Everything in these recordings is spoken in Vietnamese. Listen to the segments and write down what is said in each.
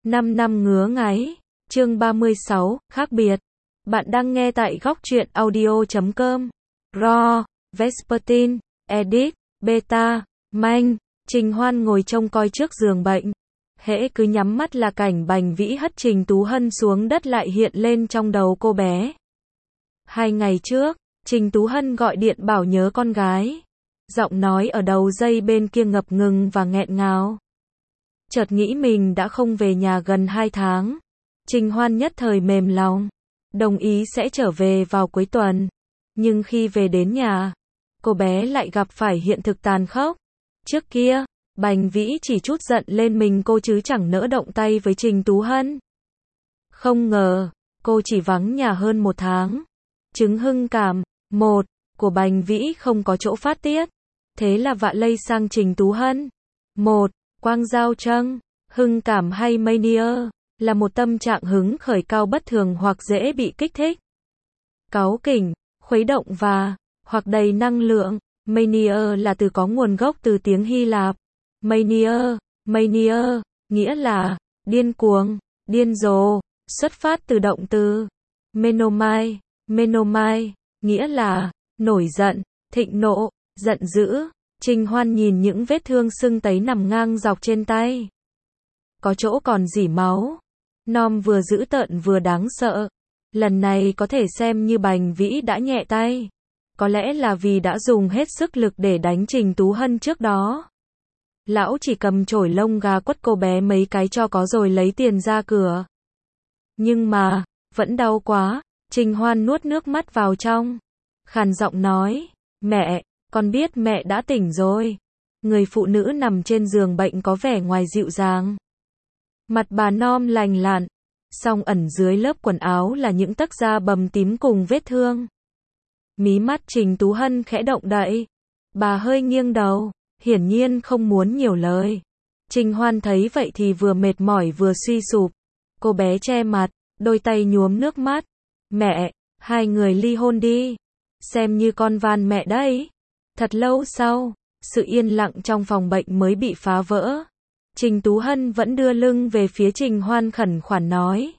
5 năm ngứa ngáy. Chương 36, khác biệt. Bạn đang nghe tại góc truyện audio.com. Raw, Vespertine, Edit, Beta, Manh. Trình Hoan ngồi trông coi trước giường bệnh. Hễ cứ nhắm mắt là cảnh Bành Vĩ hất Trình Tú Hân xuống đất lại hiện lên trong đầu cô bé. 2 ngày trước, Trình Tú Hân gọi điện bảo nhớ con gái. Giọng nói ở đầu dây bên kia ngập ngừng và nghẹn ngào. Chợt nghĩ mình đã không về nhà gần 2 tháng. Trình Hoan nhất thời mềm lòng, đồng ý sẽ trở về vào cuối tuần. Nhưng khi về đến nhà, cô bé lại gặp phải hiện thực tàn khốc. Trước kia, Bành Vĩ chỉ trút giận lên mình cô chứ chẳng nỡ động tay với Trình Tú Hân. Không ngờ, cô chỉ vắng nhà hơn 1 tháng. Chứng hưng cảm, 1, của Bành Vĩ không có chỗ phát tiết. Thế là vạ lây sang Trình Tú Hân. 1. Quang giao trăng, hưng cảm hay mania, là một tâm trạng hứng khởi cao bất thường hoặc dễ bị kích thích. Cáu kỉnh, khuấy động hoặc đầy năng lượng. Mania là từ có nguồn gốc từ tiếng Hy Lạp. Mania, nghĩa là điên cuồng, điên rồ, xuất phát từ động từ menomai, nghĩa là nổi giận, thịnh nộ, giận dữ. Trình Hoan nhìn những vết thương sưng tấy nằm ngang dọc trên tay. Có chỗ còn rỉ máu. Nom vừa dữ tợn vừa đáng sợ. Lần này có thể xem như Bành Vĩ đã nhẹ tay. Có lẽ là vì đã dùng hết sức lực để đánh Trình Tú Hân trước đó. Lão chỉ cầm chổi lông gà quất cô bé mấy cái cho có rồi lấy tiền ra cửa. Nhưng mà, vẫn đau quá. Trình Hoan nuốt nước mắt vào trong. Khàn giọng nói, mẹ, con biết mẹ đã tỉnh rồi. Người phụ nữ nằm trên giường bệnh có vẻ ngoài dịu dàng. Mặt bà non lành lặn, song ẩn dưới lớp quần áo là những tấc da bầm tím cùng vết thương. Mí mắt Trình Tú Hân khẽ động đậy. Bà hơi nghiêng đầu, hiển nhiên không muốn nhiều lời. Trình Hoan thấy vậy thì vừa mệt mỏi vừa suy sụp. Cô bé che mặt, đôi tay nhuốm nước mắt. Mẹ, hai người ly hôn đi. Xem như con van mẹ đấy. Thật lâu sau, sự yên lặng trong phòng bệnh mới bị phá vỡ. Trình Tú Hân vẫn đưa lưng về phía Trình Hoan khẩn khoản nói.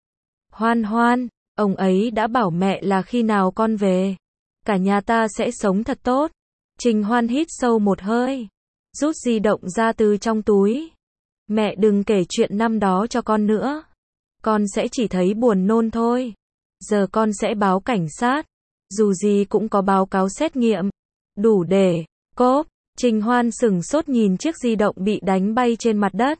Hoan, ông ấy đã bảo mẹ là khi nào con về, cả nhà ta sẽ sống thật tốt. Trình Hoan hít sâu một hơi, rút di động ra từ trong túi. Mẹ đừng kể chuyện năm đó cho con nữa. Con sẽ chỉ thấy buồn nôn thôi. Giờ con sẽ báo cảnh sát. Dù gì cũng có báo cáo xét nghiệm. Đủ để, cốp. Trình Hoan sửng sốt nhìn chiếc di động bị đánh bay trên mặt đất.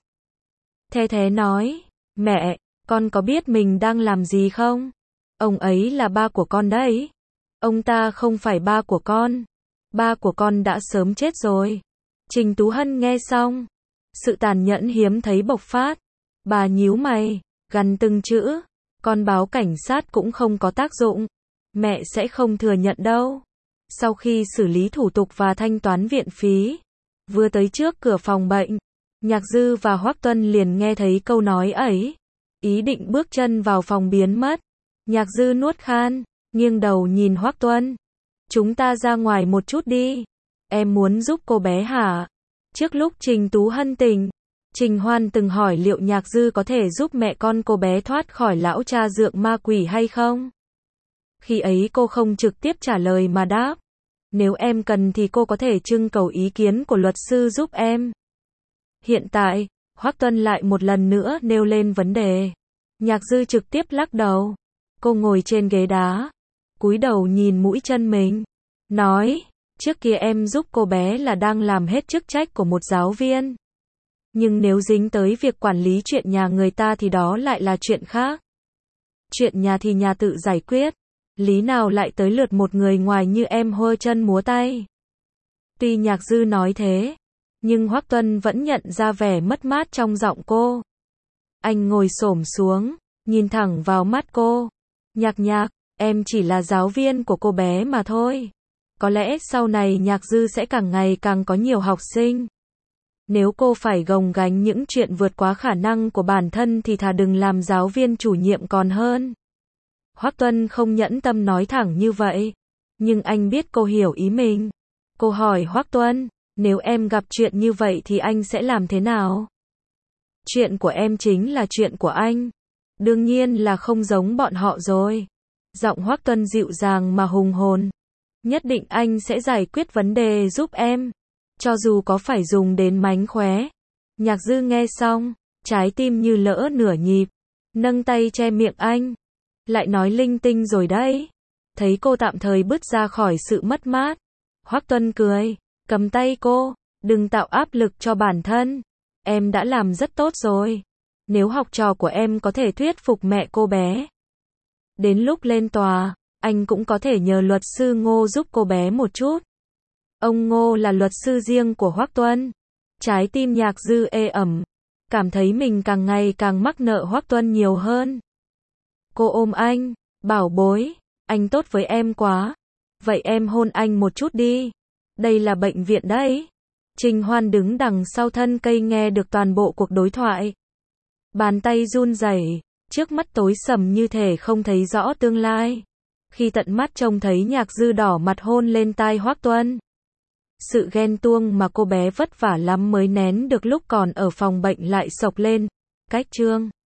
The nói, mẹ, con có biết mình đang làm gì không? Ông ấy là ba của con đấy. Ông ta không phải ba của con. Ba của con đã sớm chết rồi. Trình Tú Hân nghe xong, sự tàn nhẫn hiếm thấy bộc phát. Bà nhíu mày, gằn từng chữ, con báo cảnh sát cũng không có tác dụng. Mẹ sẽ không thừa nhận đâu. Sau khi xử lý thủ tục và thanh toán viện phí, vừa tới trước cửa phòng bệnh, Nhạc Dư và Hoắc Tuân liền nghe thấy câu nói ấy. Ý định bước chân vào phòng biến mất. Nhạc Dư nuốt khan, nghiêng đầu nhìn Hoắc Tuân. Chúng ta ra ngoài một chút đi. Em muốn giúp cô bé hả? Trước lúc Trình Tú Hân tỉnh, Trình Hoan từng hỏi liệu Nhạc Dư có thể giúp mẹ con cô bé thoát khỏi lão cha dượng ma quỷ hay không? Khi ấy cô không trực tiếp trả lời mà đáp. Nếu em cần thì cô có thể trưng cầu ý kiến của luật sư giúp em. Hiện tại, Hoắc Tuân lại một lần nữa nêu lên vấn đề. Nhạc Dư trực tiếp lắc đầu. Cô ngồi trên ghế đá, cúi đầu nhìn mũi chân mình. Nói, trước kia em giúp cô bé là đang làm hết chức trách của một giáo viên. Nhưng nếu dính tới việc quản lý chuyện nhà người ta thì đó lại là chuyện khác. Chuyện nhà thì nhà tự giải quyết. Lý nào lại tới lượt một người ngoài như em hơ chân múa tay. Tuy Nhạc Dư nói thế, nhưng Hoắc Tuân vẫn nhận ra vẻ mất mát trong giọng cô. Anh ngồi xổm xuống, nhìn thẳng vào mắt cô. Nhạc, em chỉ là giáo viên của cô bé mà thôi. Có lẽ sau này Nhạc Dư sẽ càng ngày càng có nhiều học sinh. Nếu cô phải gồng gánh những chuyện vượt quá khả năng của bản thân thì thà đừng làm giáo viên chủ nhiệm còn hơn. Hoắc Tuân không nhẫn tâm nói thẳng như vậy, nhưng anh biết cô hiểu ý mình. Cô hỏi Hoắc Tuân, nếu em gặp chuyện như vậy thì anh sẽ làm thế nào? Chuyện của em chính là chuyện của anh. Đương nhiên là không giống bọn họ rồi. Giọng Hoắc Tuân dịu dàng mà hùng hồn. Nhất định anh sẽ giải quyết vấn đề giúp em. Cho dù có phải dùng đến mánh khóe. Nhạc Dư nghe xong, trái tim như lỡ nửa nhịp. Nâng tay che miệng anh. Lại nói linh tinh rồi đấy. Thấy cô tạm thời bứt ra khỏi sự mất mát. Hoắc Tuân cười, cầm tay cô. Đừng tạo áp lực cho bản thân. Em đã làm rất tốt rồi. Nếu học trò của em có thể thuyết phục mẹ cô bé. Đến lúc lên tòa, anh cũng có thể nhờ luật sư Ngô giúp cô bé một chút. Ông Ngô là luật sư riêng của Hoắc Tuân. Trái tim Nhạc Dư ê ẩm. Cảm thấy mình càng ngày càng mắc nợ Hoắc Tuân nhiều hơn. Cô ôm anh, bảo bối, anh tốt với em quá. Vậy em hôn anh một chút đi. Đây là bệnh viện đấy. Trình Hoan đứng đằng sau thân cây nghe được toàn bộ cuộc đối thoại. Bàn tay run rẩy, trước mắt tối sầm như thể không thấy rõ tương lai. Khi tận mắt trông thấy Nhạc Dư đỏ mặt hôn lên tai Hoắc Tuân. Sự ghen tuông mà cô bé vất vả lắm mới nén được lúc còn ở phòng bệnh lại sộc lên. Cách chương